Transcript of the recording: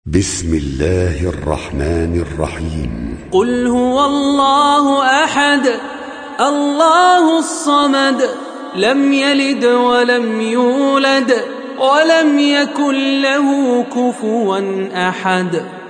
بسم الله الرحمن الرحيم. قل هو الله أحد الله الصمد لم يلد ولم يولد ولم يكن له كفوا أحد.